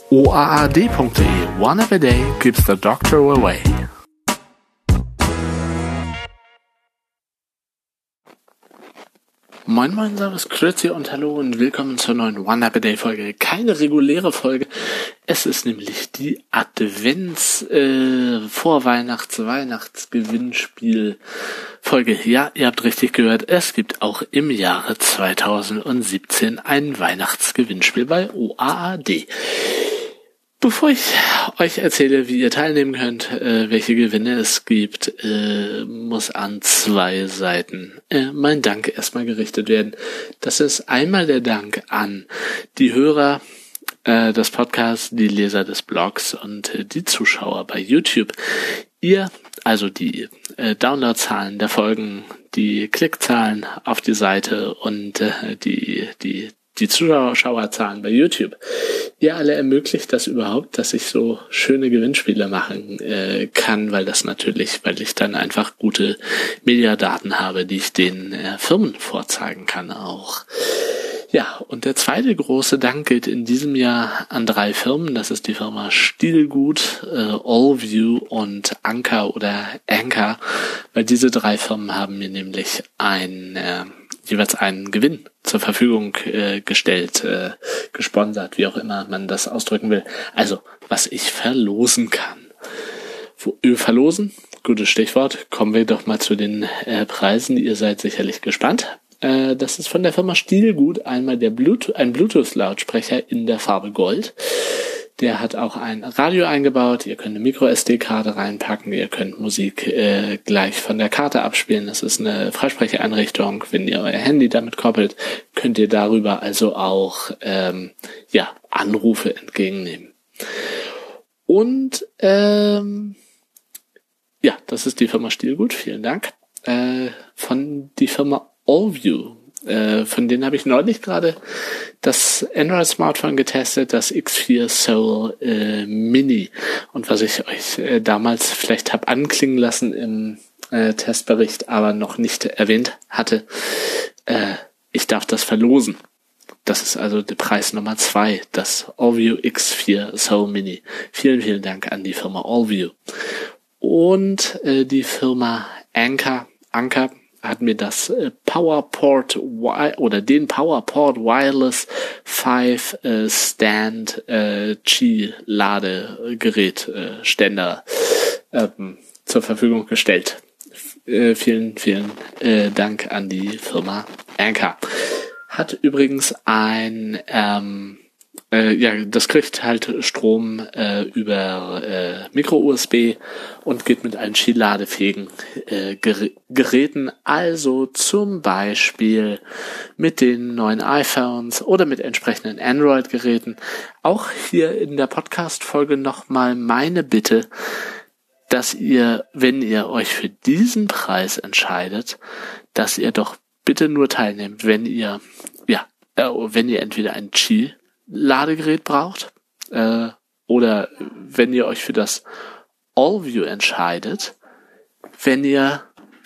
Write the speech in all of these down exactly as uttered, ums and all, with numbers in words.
o a a d punkt d e. One every day keeps the doctor away. Moin moin, servus, grüezi und hallo und willkommen zur neuen One Happy Day Folge. Keine reguläre Folge, es ist nämlich die Advents äh, Vorweihnachts Weihnachtsgewinnspiel Folge. Ja, ihr habt richtig gehört, es gibt auch im Jahre zweitausendsiebzehn ein Weihnachtsgewinnspiel bei O A A D. Bevor ich euch erzähle, wie ihr teilnehmen könnt, äh, welche Gewinne es gibt, äh, muss an zwei Seiten äh, mein Dank erstmal gerichtet werden. Das ist einmal der Dank an die Hörer äh, des Podcasts, die Leser des Blogs und äh, die Zuschauer bei YouTube. Ihr, also die äh, Downloadzahlen der Folgen, die Klickzahlen auf die Seite und äh, die die die Zuschauerzahlen bei YouTube. Ihr alle ermöglicht das überhaupt, dass ich so schöne Gewinnspiele machen äh, kann, weil das natürlich, weil ich dann einfach gute Mediadaten habe, die ich den äh, Firmen vorzeigen kann auch. Ja, und der zweite große Dank gilt in diesem Jahr an drei Firmen. Das ist die Firma Stilgut, äh, Allview und Anker oder Anker, weil diese drei Firmen haben mir nämlich ein äh, jeweils einen Gewinn zur Verfügung äh, gestellt, äh, gesponsert, wie auch immer man das ausdrücken will. Also, was ich verlosen kann. Wo, äh, verlosen? Gutes Stichwort. Kommen wir doch mal zu den äh, Preisen. Ihr seid sicherlich gespannt. Äh, das ist von der Firma Stilgut einmal der Bluetooth, ein Bluetooth-Lautsprecher in der Farbe Gold. Der hat auch ein Radio eingebaut, ihr könnt eine Micro-S D-Karte reinpacken, ihr könnt Musik äh, gleich von der Karte abspielen. Das ist eine Freisprecheinrichtung. Wenn ihr euer Handy damit koppelt, könnt ihr darüber also auch ähm, ja Anrufe entgegennehmen. Und ähm, ja, das ist die Firma Stilgut, vielen Dank. Äh, von die Firma Allview. Äh, von denen habe ich neulich gerade das Android-Smartphone getestet, das X vier Soul äh, Mini. Und was ich euch äh, damals vielleicht habe anklingen lassen im äh, Testbericht, aber noch nicht erwähnt hatte, äh, ich darf das verlosen. Das ist also der Preis Nummer zwei, das Allview X vier Soul Mini. Vielen, vielen Dank an die Firma Allview. Und äh, die Firma Anker, Anker, hat mir das äh, PowerPort oder den PowerPort Wireless fünf äh, Stand äh, Qi Ladegerät äh, Ständer ähm, zur Verfügung gestellt. F- äh, vielen, vielen äh, Dank an die Firma Anker. Hat übrigens ein ähm, Äh, ja, das kriegt halt Strom äh, über äh, Micro-U S B und geht mit einem Qi-ladefähigen äh, Ger- Geräten, also zum Beispiel mit den neuen iPhones oder mit entsprechenden Android-Geräten. Auch hier in der Podcast-Folge nochmal meine Bitte, dass ihr, wenn ihr euch für diesen Preis entscheidet, dass ihr doch bitte nur teilnehmt, wenn ihr, ja, äh, wenn ihr entweder ein Qi Ladegerät braucht äh, oder wenn ihr euch für das Allview entscheidet, wenn ihr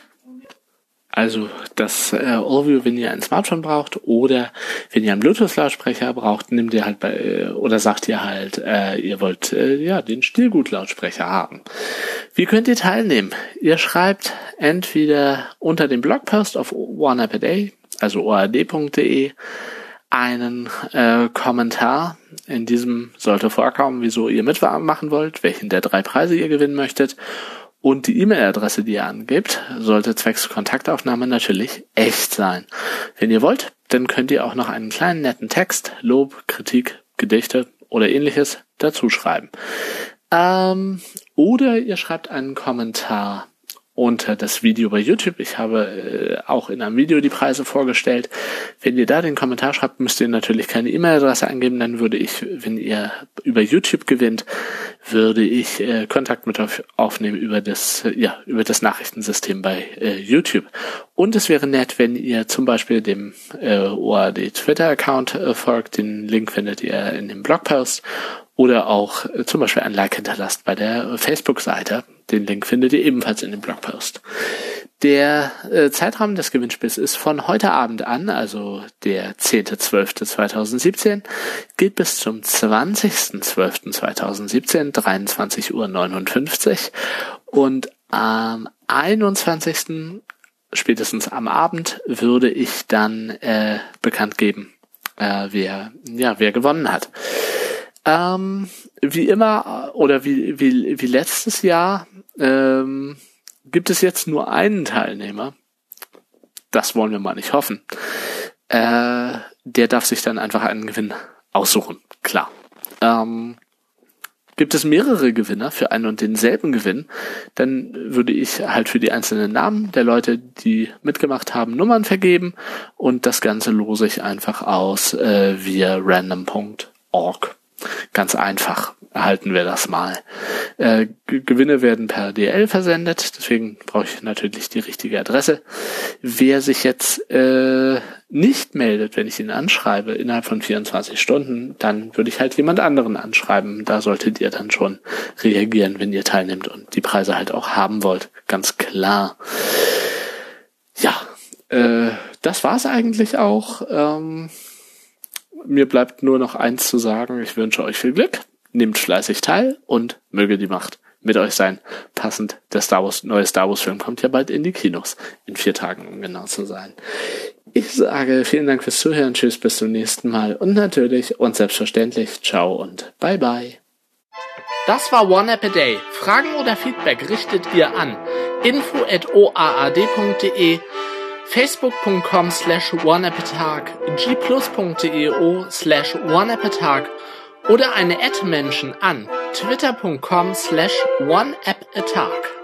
also das äh, Allview, wenn ihr ein Smartphone braucht oder wenn ihr einen Bluetooth-Lautsprecher braucht, nehmt ihr halt bei äh, oder sagt ihr halt, äh, ihr wollt äh, ja den Stilgut-Lautsprecher haben. Wie könnt ihr teilnehmen? Ihr schreibt entweder unter dem Blogpost auf One Happy Day, also o a d punkt d e, einen äh, Kommentar. In diesem sollte vorkommen, wieso ihr mitmachen wollt, welchen der drei Preise ihr gewinnen möchtet. Und die E-Mail-Adresse, die ihr angebt, sollte zwecks Kontaktaufnahme natürlich echt sein. Wenn ihr wollt, dann könnt ihr auch noch einen kleinen netten Text, Lob, Kritik, Gedichte oder ähnliches dazu schreiben. Ähm, oder ihr schreibt einen Kommentar unter das Video bei YouTube. Ich habe äh, auch in einem Video die Preise vorgestellt. Wenn ihr da den Kommentar schreibt, müsst ihr natürlich keine E-Mail-Adresse eingeben. Dann würde ich, wenn ihr über YouTube gewinnt, würde ich äh, Kontakt mit euch aufnehmen über das, äh, ja, über das Nachrichtensystem bei äh, YouTube. Und es wäre nett, wenn ihr zum Beispiel dem äh, O A D Twitter-Account äh, folgt. Den Link findet ihr in dem Blogpost. Oder auch äh, zum Beispiel ein Like hinterlasst bei der Facebook-Seite. Den Link findet ihr ebenfalls in dem Blogpost. Der äh, Zeitraum des Gewinnspiels ist von heute Abend an, also der zehnter zwölfter zweitausendsiebzehn, geht bis zum zwanzigster zwölfter zweitausendsiebzehn, dreiundzwanzig Uhr neunundfünfzig. Und am einundzwanzigsten spätestens am Abend würde ich dann äh, bekannt geben, äh, wer ja wer gewonnen hat. Ähm, wie immer oder wie wie wie letztes Jahr ähm, gibt es jetzt nur einen Teilnehmer. Das wollen wir mal nicht hoffen. Äh, der darf sich dann einfach einen Gewinn aussuchen. Klar. Ähm, gibt es mehrere Gewinner für einen und denselben Gewinn, dann würde ich halt für die einzelnen Namen der Leute, die mitgemacht haben, Nummern vergeben und das Ganze lose ich einfach aus äh, via random punkt org. Ganz einfach erhalten wir das mal. Äh, G- Gewinne werden per D L versendet, deswegen brauche ich natürlich die richtige Adresse. Wer sich jetzt äh, nicht meldet, wenn ich ihn anschreibe, innerhalb von vierundzwanzig Stunden, dann würde ich halt jemand anderen anschreiben. Da solltet ihr dann schon reagieren, wenn ihr teilnehmt und die Preise halt auch haben wollt. Ganz klar. Ja, äh, das war's eigentlich auch. Ähm, Mir bleibt nur noch eins zu sagen. Ich wünsche euch viel Glück, nehmt fleißig teil und möge die Macht mit euch sein. Passend, der Star Wars, neue Star Wars Film kommt ja bald in die Kinos. In vier Tagen, um genau zu sein. Ich sage vielen Dank fürs Zuhören. Tschüss, bis zum nächsten Mal. Und natürlich und selbstverständlich, ciao und bye bye. Das war One App a Day. Fragen oder Feedback richtet ihr an info at o a a d punkt d e, facebook punkt com slash oneappatag, gplus.deo slash oneappatag oder eine Ad-Menschen an twitter punkt com slash oneappatag.